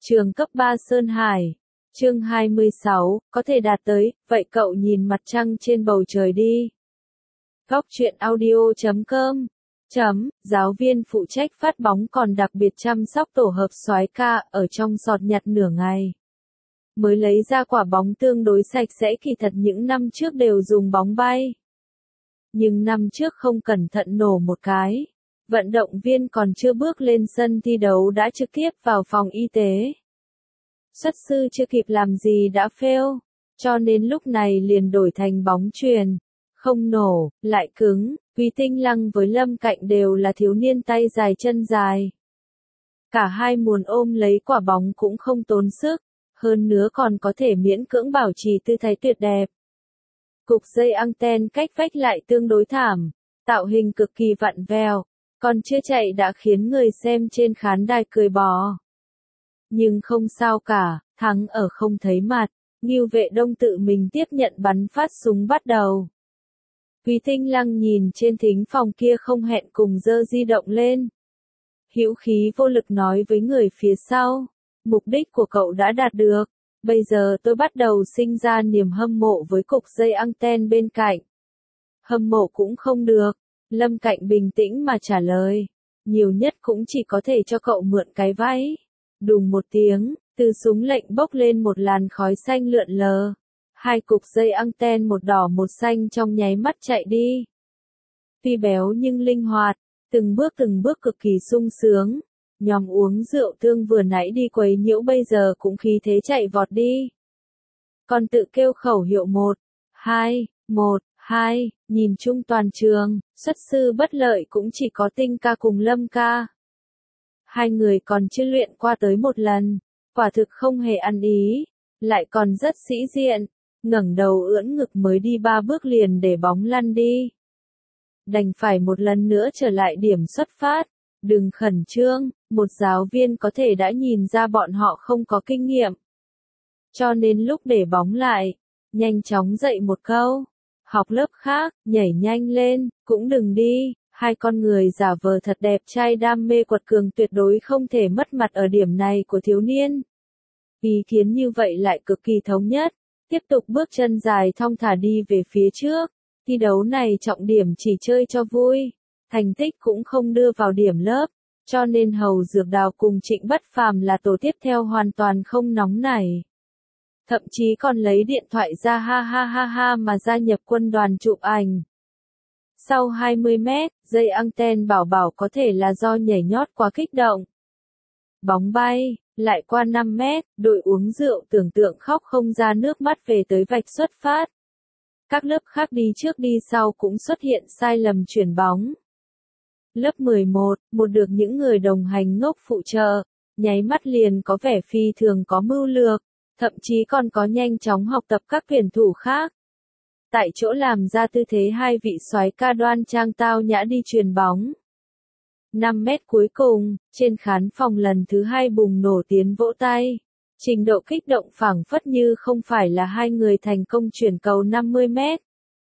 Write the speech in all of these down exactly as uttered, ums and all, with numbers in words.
Trường cấp ba Sơn Hải. Chương hai mươi sáu, có thể đạt tới, vậy cậu nhìn mặt trăng trên bầu trời đi. Góc truyện audio chấm com chấm, giáo viên phụ trách phát bóng còn đặc biệt chăm sóc tổ hợp soái ca ở trong sọt nhặt nửa ngày. Mới lấy ra quả bóng tương đối sạch sẽ, kỳ thật những năm trước đều dùng bóng bay. Nhưng năm trước không cẩn thận nổ một cái. Vận động viên còn chưa bước lên sân thi đấu đã trực tiếp vào phòng y tế. Xuất sư chưa kịp làm gì đã fail, cho nên lúc này liền đổi thành bóng chuyền. Không nổ, lại cứng. Quý Tinh Lăng với Lâm Cạnh đều là thiếu niên tay dài chân dài. Cả hai muốn ôm lấy quả bóng cũng không tốn sức, hơn nữa còn có thể miễn cưỡng bảo trì tư thái tuyệt đẹp. Cục dây anten cách vách lại tương đối thảm, tạo hình cực kỳ vặn vẹo, còn chưa chạy đã khiến người xem trên khán đài cười bò. Nhưng không sao cả, thắng ở không thấy mặt, Ngưu Vệ Đông tự mình tiếp nhận bắn phát súng bắt đầu. Quý Tinh Lăng nhìn trên thính phòng kia không hẹn cùng giơ di động lên. Hữu khí vô lực nói với người phía sau, mục đích của cậu đã đạt được, bây giờ tôi bắt đầu sinh ra niềm hâm mộ với cục dây anten bên cạnh. Hâm mộ cũng không được, Lâm Cạnh bình tĩnh mà trả lời, nhiều nhất cũng chỉ có thể cho cậu mượn cái váy. Đùng một tiếng, từ súng lệnh bốc lên một làn khói xanh lượn lờ. Hai cục dây anten một đỏ một xanh trong nháy mắt chạy đi. Tuy béo nhưng linh hoạt, từng bước từng bước cực kỳ sung sướng. Nhóm uống rượu tương vừa nãy đi quấy nhiễu bây giờ cũng khí thế chạy vọt đi. Còn tự kêu khẩu hiệu một, hai, một, hai, nhìn chung toàn trường, xuất sư bất lợi cũng chỉ có Tinh ca cùng Lâm ca. Hai người còn chưa luyện qua tới một lần, quả thực không hề ăn ý, lại còn rất sĩ diện, ngẩng đầu ưỡn ngực mới đi ba bước liền để bóng lăn đi. Đành phải một lần nữa trở lại điểm xuất phát, đừng khẩn trương, một giáo viên có thể đã nhìn ra bọn họ không có kinh nghiệm. Cho nên lúc để bóng lại, nhanh chóng dạy một câu, học lớp khác, nhảy nhanh lên, cũng đừng đi. Hai con người giả vờ thật đẹp trai đam mê quật cường tuyệt đối không thể mất mặt ở điểm này của thiếu niên. Ý kiến như vậy lại cực kỳ thống nhất, tiếp tục bước chân dài thong thả đi về phía trước. Thi đấu này trọng điểm chỉ chơi cho vui, thành tích cũng không đưa vào điểm lớp, cho nên Hầu Dược Đào cùng Trịnh Bất Phàm là tổ tiếp theo hoàn toàn không nóng nảy. Thậm chí còn lấy điện thoại ra ha ha ha ha mà gia nhập quân đoàn chụp ảnh. Sau hai mươi mét, dây anten bảo bảo có thể là do nhảy nhót quá kích động. Bóng bay, lại qua năm mét, đội uống rượu tưởng tượng khóc không ra nước mắt về tới vạch xuất phát. Các lớp khác đi trước đi sau cũng xuất hiện sai lầm chuyển bóng. Lớp mười một, một được những người đồng hành ngốc phụ trợ, nháy mắt liền có vẻ phi thường có mưu lược, thậm chí còn có nhanh chóng học tập các tuyển thủ khác. Tại chỗ làm ra tư thế hai vị soái ca đoan trang tao nhã đi chuyền bóng. năm mét cuối cùng, trên khán phòng lần thứ hai bùng nổ tiếng vỗ tay. Trình độ kích động phảng phất như không phải là hai người thành công chuyển cầu năm mươi mét,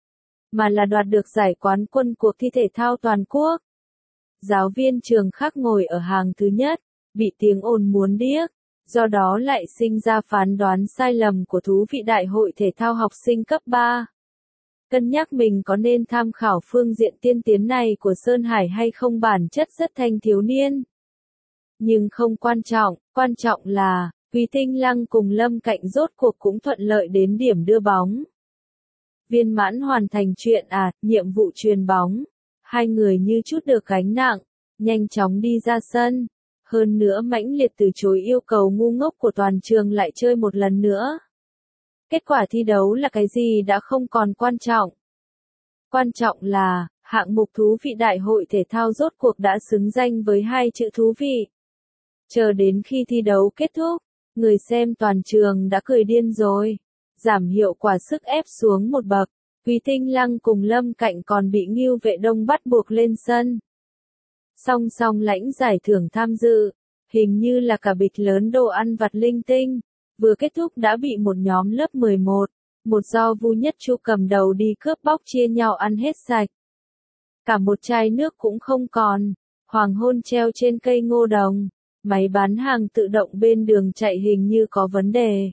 mà là đoạt được giải quán quân cuộc thi thể thao toàn quốc. Giáo viên trường khác ngồi ở hàng thứ nhất, bị tiếng ồn muốn điếc, do đó lại sinh ra phán đoán sai lầm của thú vị đại hội thể thao học sinh cấp ba. Cân nhắc mình có nên tham khảo phương diện tiên tiến này của Sơn Hải hay không, bản chất rất thanh thiếu niên. Nhưng không quan trọng, quan trọng là, Quý Tinh Lăng cùng Lâm Cạnh rốt cuộc cũng thuận lợi đến điểm đưa bóng. Viên mãn hoàn thành chuyện à, nhiệm vụ chuyền bóng. Hai người như chút được gánh nặng, nhanh chóng đi ra sân. Hơn nữa mãnh liệt từ chối yêu cầu ngu ngốc của toàn trường lại chơi một lần nữa. Kết quả thi đấu là cái gì đã không còn quan trọng. Quan trọng là, hạng mục thú vị đại hội thể thao rốt cuộc đã xứng danh với hai chữ thú vị. Chờ đến khi thi đấu kết thúc, người xem toàn trường đã cười điên rồi. Giảm hiệu quả sức ép xuống một bậc, Quý Tinh Lăng cùng Lâm Cạnh còn bị Ngưu Vệ Đông bắt buộc lên sân. Song song lãnh giải thưởng tham dự, hình như là cả bịch lớn đồ ăn vặt linh tinh. Vừa kết thúc đã bị một nhóm lớp mười một, một do Vu Nhất Chu cầm đầu đi cướp bóc chia nhau ăn hết sạch. Cả một chai nước cũng không còn, hoàng hôn treo trên cây ngô đồng, máy bán hàng tự động bên đường chạy hình như có vấn đề.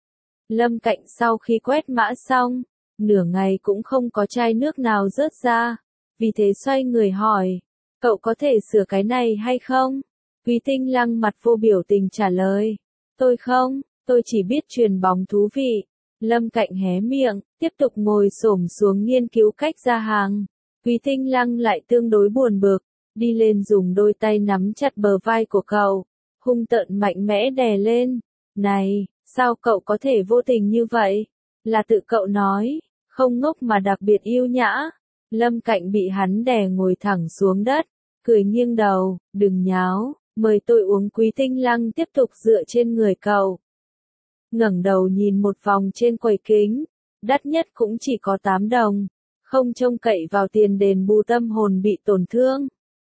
Lâm Cạnh sau khi quét mã xong, nửa ngày cũng không có chai nước nào rớt ra, vì thế xoay người hỏi, cậu có thể sửa cái này hay không? Quý Tinh Lăng mặt vô biểu tình trả lời, tôi không, tôi chỉ biết chuyền bóng thú vị. Lâm Cạnh hé miệng, tiếp tục ngồi xổm xuống nghiên cứu cách ra hàng. Quý Tinh Lăng lại tương đối buồn bực, đi lên dùng đôi tay nắm chặt bờ vai của cậu, hung tợn mạnh mẽ đè lên. Này, sao cậu có thể vô tình như vậy? Là tự cậu nói, không ngốc mà đặc biệt yêu nhã. Lâm Cạnh bị hắn đè ngồi thẳng xuống đất, cười nghiêng đầu, đừng nháo, mời tôi uống. Quý Tinh Lăng tiếp tục dựa trên người cậu. Ngẩng đầu nhìn một vòng trên quầy kính, đắt nhất cũng chỉ có tám đồng, không trông cậy vào tiền đền bù tâm hồn bị tổn thương.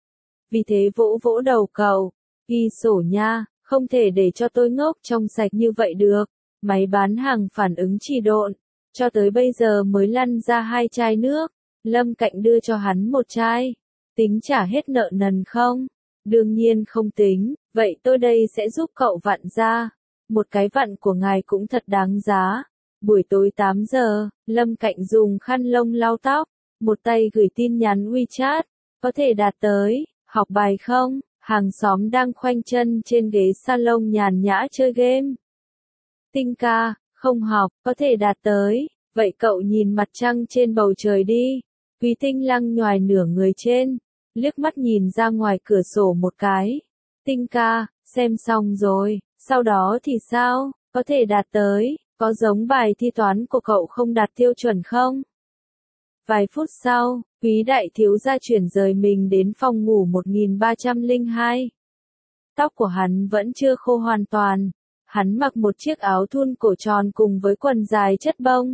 Vì thế vỗ vỗ đầu cậu, ghi sổ nha, không thể để cho tôi ngốc trong sạch như vậy được. Máy bán hàng phản ứng trì độn, cho tới bây giờ mới lăn ra hai chai nước. Lâm Cạnh đưa cho hắn một chai, tính trả hết nợ nần không? Đương nhiên không tính, vậy tôi đây sẽ giúp cậu vặn ra. Một cái vặn của ngài cũng thật đáng giá. Buổi tối tám giờ, Lâm Cạnh dùng khăn lông lau tóc, một tay gửi tin nhắn WeChat, có thể đạt tới, học bài không? Hàng xóm đang khoanh chân trên ghế salon nhàn nhã chơi game. Tinh ca, không học, có thể đạt tới, vậy cậu nhìn mặt trăng trên bầu trời đi. Quý Tinh Lăng nhoài nửa người trên, liếc mắt nhìn ra ngoài cửa sổ một cái. Tinh ca, xem xong rồi, sau đó thì sao, có thể đạt tới, có giống bài thi toán của cậu không đạt tiêu chuẩn không? Vài phút sau, Quý đại thiếu gia chuyển rời mình đến phòng ngủ một nghìn ba trăm lẻ hai. Tóc của hắn vẫn chưa khô hoàn toàn, hắn mặc một chiếc áo thun cổ tròn cùng với quần dài chất bông.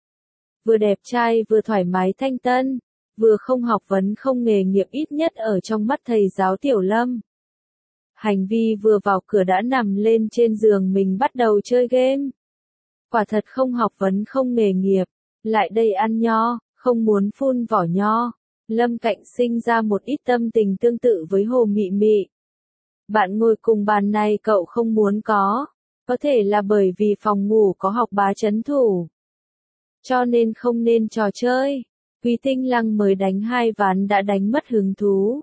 Vừa đẹp trai vừa thoải mái thanh tân, vừa không học vấn không nghề nghiệp ít nhất ở trong mắt thầy giáo Tiểu Lâm. Hành vi vừa vào cửa đã nằm lên trên giường mình bắt đầu chơi game. Quả thật không học vấn không nghề nghiệp, lại đây ăn nho, không muốn phun vỏ nho. Lâm Cạnh sinh ra một ít tâm tình tương tự với Hồ Mị Mị. Bạn ngồi cùng bàn này cậu không muốn có, có thể là bởi vì phòng ngủ có học bá trấn thủ. Cho nên không nên trò chơi. Quý Tinh Lăng mới đánh hai ván đã đánh mất hứng thú.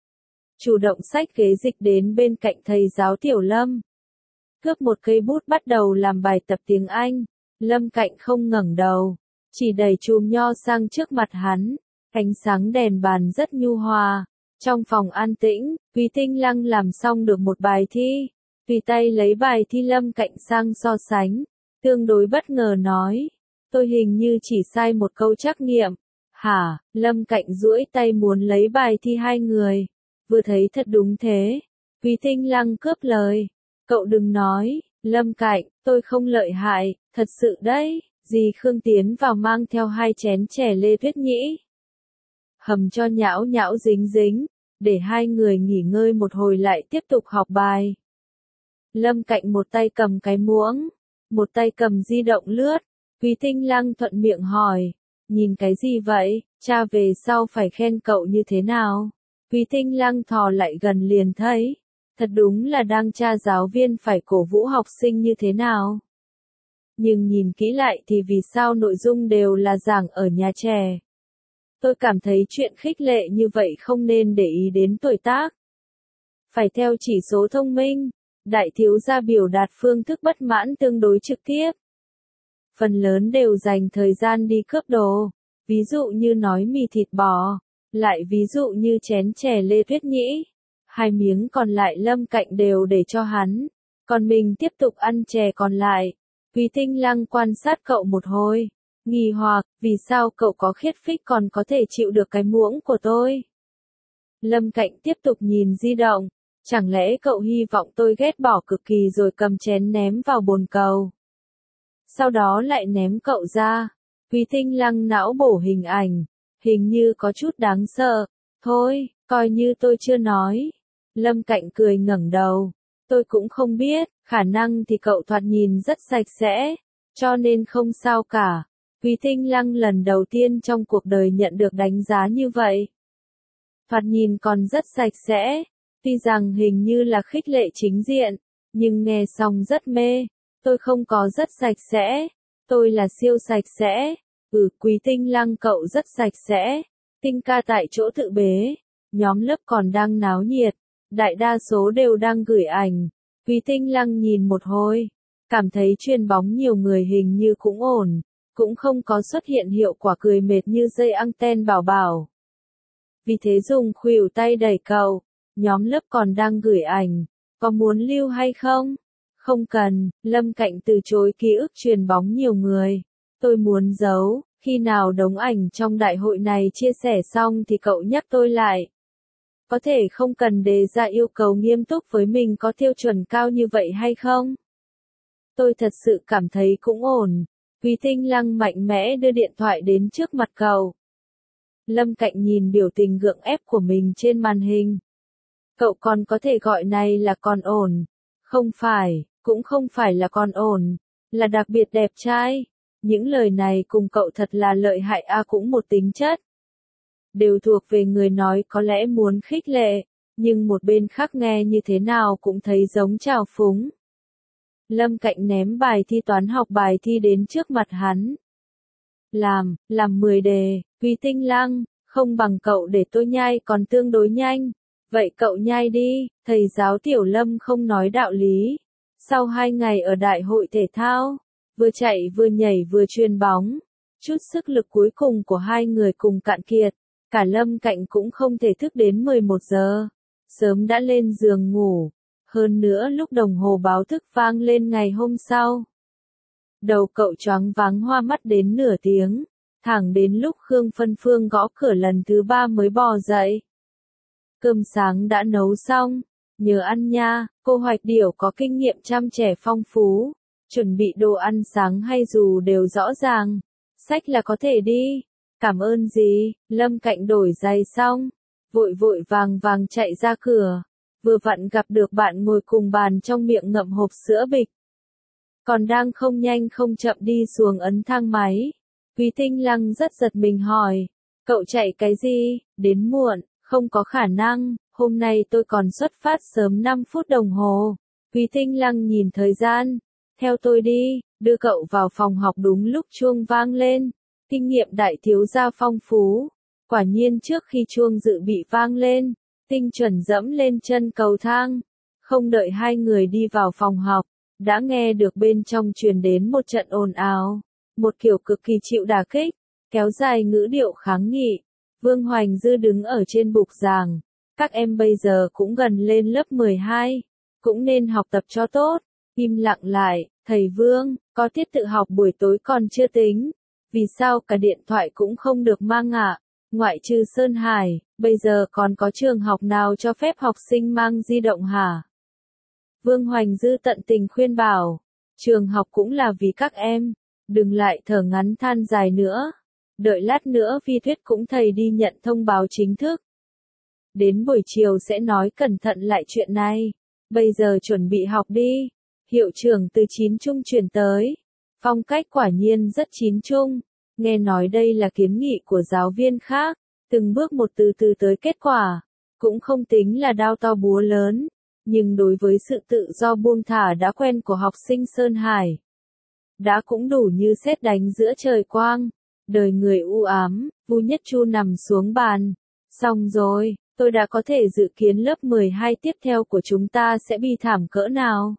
Chủ động xách ghế dịch đến bên cạnh thầy giáo Tiểu Lâm. Cướp một cây bút bắt đầu làm bài tập tiếng Anh. Lâm Cạnh không ngẩng đầu, chỉ đẩy chùm nho sang trước mặt hắn. Ánh sáng đèn bàn rất nhu hòa. Trong phòng an tĩnh, Quý Tinh Lăng làm xong được một bài thi. Tùy tay lấy bài thi Lâm Cạnh sang so sánh. Tương đối bất ngờ nói. Tôi hình như chỉ sai một câu trắc nghiệm. Hả? Lâm Cạnh duỗi tay muốn lấy bài thi hai người. Vừa thấy thật đúng thế. Quý Tinh Lăng cướp lời. Cậu đừng nói, Lâm Cạnh, tôi không lợi hại, thật sự đấy. Dì Khương tiến vào mang theo hai chén chè Lê Tuyết Nhĩ. Hầm cho nhão nhão dính dính, để hai người nghỉ ngơi một hồi lại tiếp tục học bài. Lâm Cạnh một tay cầm cái muỗng, một tay cầm di động lướt. Quý Tinh Lăng thuận miệng hỏi, nhìn cái gì vậy, cha về sau phải khen cậu như thế nào? Quý Tinh Lăng thò lại gần liền thấy, thật đúng là đang tra giáo viên phải cổ vũ học sinh như thế nào. Nhưng nhìn kỹ lại thì vì sao nội dung đều là giảng ở nhà trẻ. Tôi cảm thấy chuyện khích lệ như vậy không nên để ý đến tuổi tác. Phải theo chỉ số thông minh. Đại thiếu gia biểu đạt phương thức bất mãn tương đối trực tiếp. Phần lớn đều dành thời gian đi cướp đồ. Ví dụ như nói mì thịt bò. Lại ví dụ như chén chè Lê Tuyết Nhĩ. Hai miếng còn lại Lâm Cạnh đều để cho hắn. Còn mình tiếp tục ăn chè còn lại. Quý Tinh Lăng quan sát cậu một hồi. Nghi hoặc, vì sao cậu có khiết phích còn có thể chịu được cái muỗng của tôi? Lâm Cạnh tiếp tục nhìn di động. Chẳng lẽ cậu hy vọng tôi ghét bỏ cực kỳ rồi cầm chén ném vào bồn cầu? Sau đó lại ném cậu ra. Quý Tinh Lăng não bổ hình ảnh. Hình như có chút đáng sợ. Thôi, coi như tôi chưa nói. Lâm Cạnh cười ngẩng đầu. Tôi cũng không biết, khả năng thì cậu thoạt nhìn rất sạch sẽ. Cho nên không sao cả. Quý Tinh Lăng lần đầu tiên trong cuộc đời nhận được đánh giá như vậy. Thoạt nhìn còn rất sạch sẽ. Tuy rằng hình như là khích lệ chính diện, nhưng nghe xong rất mê. Tôi không có rất sạch sẽ. Tôi là siêu sạch sẽ. Ừ, Quý Tinh Lăng cậu rất sạch sẽ. Tinh ca tại chỗ tự bế. Nhóm lớp còn đang náo nhiệt. Đại đa số đều đang gửi ảnh. Quý Tinh Lăng nhìn một hồi. Cảm thấy chuyền bóng nhiều người hình như cũng ổn. Cũng không có xuất hiện hiệu quả cười mệt như dây anten bảo bảo. Vì thế dùng khuỷu tay đẩy cậu. Nhóm lớp còn đang gửi ảnh. Có muốn lưu hay không? Không cần, Lâm Cạnh từ chối ký ức chuyền bóng nhiều người. Tôi muốn giấu, khi nào đống ảnh trong đại hội này chia sẻ xong thì cậu nhắc tôi lại. Có thể không cần đề ra yêu cầu nghiêm túc với mình có tiêu chuẩn cao như vậy hay không? Tôi thật sự cảm thấy cũng ổn. Quý Tinh Lăng mạnh mẽ đưa điện thoại đến trước mặt cậu. Lâm Cạnh nhìn biểu tình gượng ép của mình trên màn hình. Cậu còn có thể gọi này là còn ổn. Không phải, cũng không phải là còn ổn, là đặc biệt đẹp trai. Những lời này cùng cậu thật là lợi hại a à, cũng một tính chất. Đều thuộc về người nói có lẽ muốn khích lệ, nhưng một bên khác nghe như thế nào cũng thấy giống trào phúng. Lâm Cạnh ném bài thi toán học bài thi đến trước mặt hắn. Làm, làm mười đề, Quý Tinh Lăng, không bằng cậu để tôi nhai còn tương đối nhanh. Vậy cậu nhai đi, thầy giáo Tiểu Lâm không nói đạo lý. Sau hai ngày ở đại hội thể thao, vừa chạy vừa nhảy vừa chuyền bóng, chút sức lực cuối cùng của hai người cùng cạn kiệt, cả Lâm Cạnh cũng không thể thức đến mười một giờ, sớm đã lên giường ngủ, hơn nữa lúc đồng hồ báo thức vang lên ngày hôm sau. Đầu cậu choáng váng hoa mắt đến nửa tiếng, thẳng đến lúc Khương Phân Phương gõ cửa lần thứ ba mới bò dậy. Cơm sáng đã nấu xong, nhớ ăn nha, cô Hoạch Điểu có kinh nghiệm chăm trẻ phong phú, chuẩn bị đồ ăn sáng hay dù đều rõ ràng, xách là có thể đi, cảm ơn gì, Lâm Cạnh đổi giày xong, vội vội vàng vàng chạy ra cửa, vừa vặn gặp được bạn ngồi cùng bàn trong miệng ngậm hộp sữa bịch. Còn đang không nhanh không chậm đi xuống ấn thang máy, Quý Tinh Lăng rất giật mình hỏi, cậu chạy cái gì, đến muộn. Không có khả năng, hôm nay tôi còn xuất phát sớm năm phút đồng hồ. Quý Tinh Lăng nhìn thời gian. Theo tôi đi, đưa cậu vào phòng học đúng lúc chuông vang lên. Kinh nghiệm đại thiếu gia phong phú. Quả nhiên trước khi chuông dự bị vang lên, Tinh chuẩn dẫm lên chân cầu thang. Không đợi hai người đi vào phòng học, đã nghe được bên trong truyền đến một trận ồn ào. Một kiểu cực kỳ chịu đả kích, kéo dài ngữ điệu kháng nghị. Vương Hoành Dư đứng ở trên bục giảng, các em bây giờ cũng gần lên lớp mười hai, cũng nên học tập cho tốt, im lặng lại, thầy Vương, có tiết tự học buổi tối còn chưa tính, vì sao cả điện thoại cũng không được mang ạ, ngoại trừ Sơn Hải, bây giờ còn có trường học nào cho phép học sinh mang di động hả? Vương Hoành Dư tận tình khuyên bảo, trường học cũng là vì các em, đừng lại thở ngắn than dài nữa. Đợi lát nữa Vi Thuyết cũng thầy đi nhận thông báo chính thức. Đến buổi chiều sẽ nói cẩn thận lại chuyện này. Bây giờ chuẩn bị học đi. Hiệu trưởng từ chín trung chuyển tới. Phong cách quả nhiên rất chín trung. Nghe nói đây là kiến nghị của giáo viên khác. Từng bước một từ từ tới kết quả. Cũng không tính là đao to búa lớn. Nhưng đối với sự tự do buông thả đã quen của học sinh Sơn Hải. Đã cũng đủ như sét đánh giữa trời quang. Đời người u ám, Vu Nhất Chu nằm xuống bàn. Xong rồi, tôi đã có thể dự kiến lớp mười hai tiếp theo của chúng ta sẽ bi thảm cỡ nào.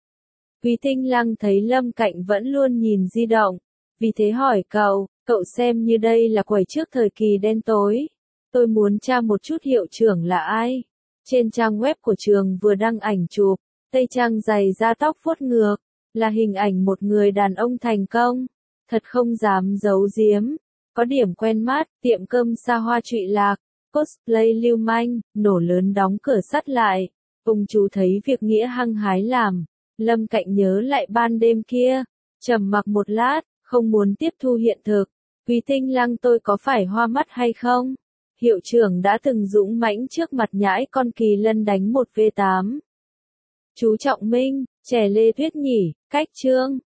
Quý Tinh Lăng thấy Lâm Cạnh vẫn luôn nhìn di động, vì thế hỏi cậu, cậu xem như đây là quầy trước thời kỳ đen tối. Tôi muốn tra một chút hiệu trưởng là ai. Trên trang web của trường vừa đăng ảnh chụp, tây trang giày da tóc vuốt ngược, là hình ảnh một người đàn ông thành công. Thật không dám giấu giếm, có điểm quen mắt, tiệm cơm xa hoa trụy lạc, cosplay lưu manh, nổ lớn đóng cửa sắt lại. Ông chú thấy việc nghĩa hăng hái làm, Lâm Cạnh nhớ lại ban đêm kia, trầm mặc một lát, không muốn tiếp thu hiện thực. Quý Tinh Lăng tôi có phải hoa mắt hay không? Hiệu trưởng đã từng dũng mãnh trước mặt nhãi con Kỳ Lân đánh một vê tám. Chú Trọng Minh, trẻ Lê Tuyết nhỉ, cách chương.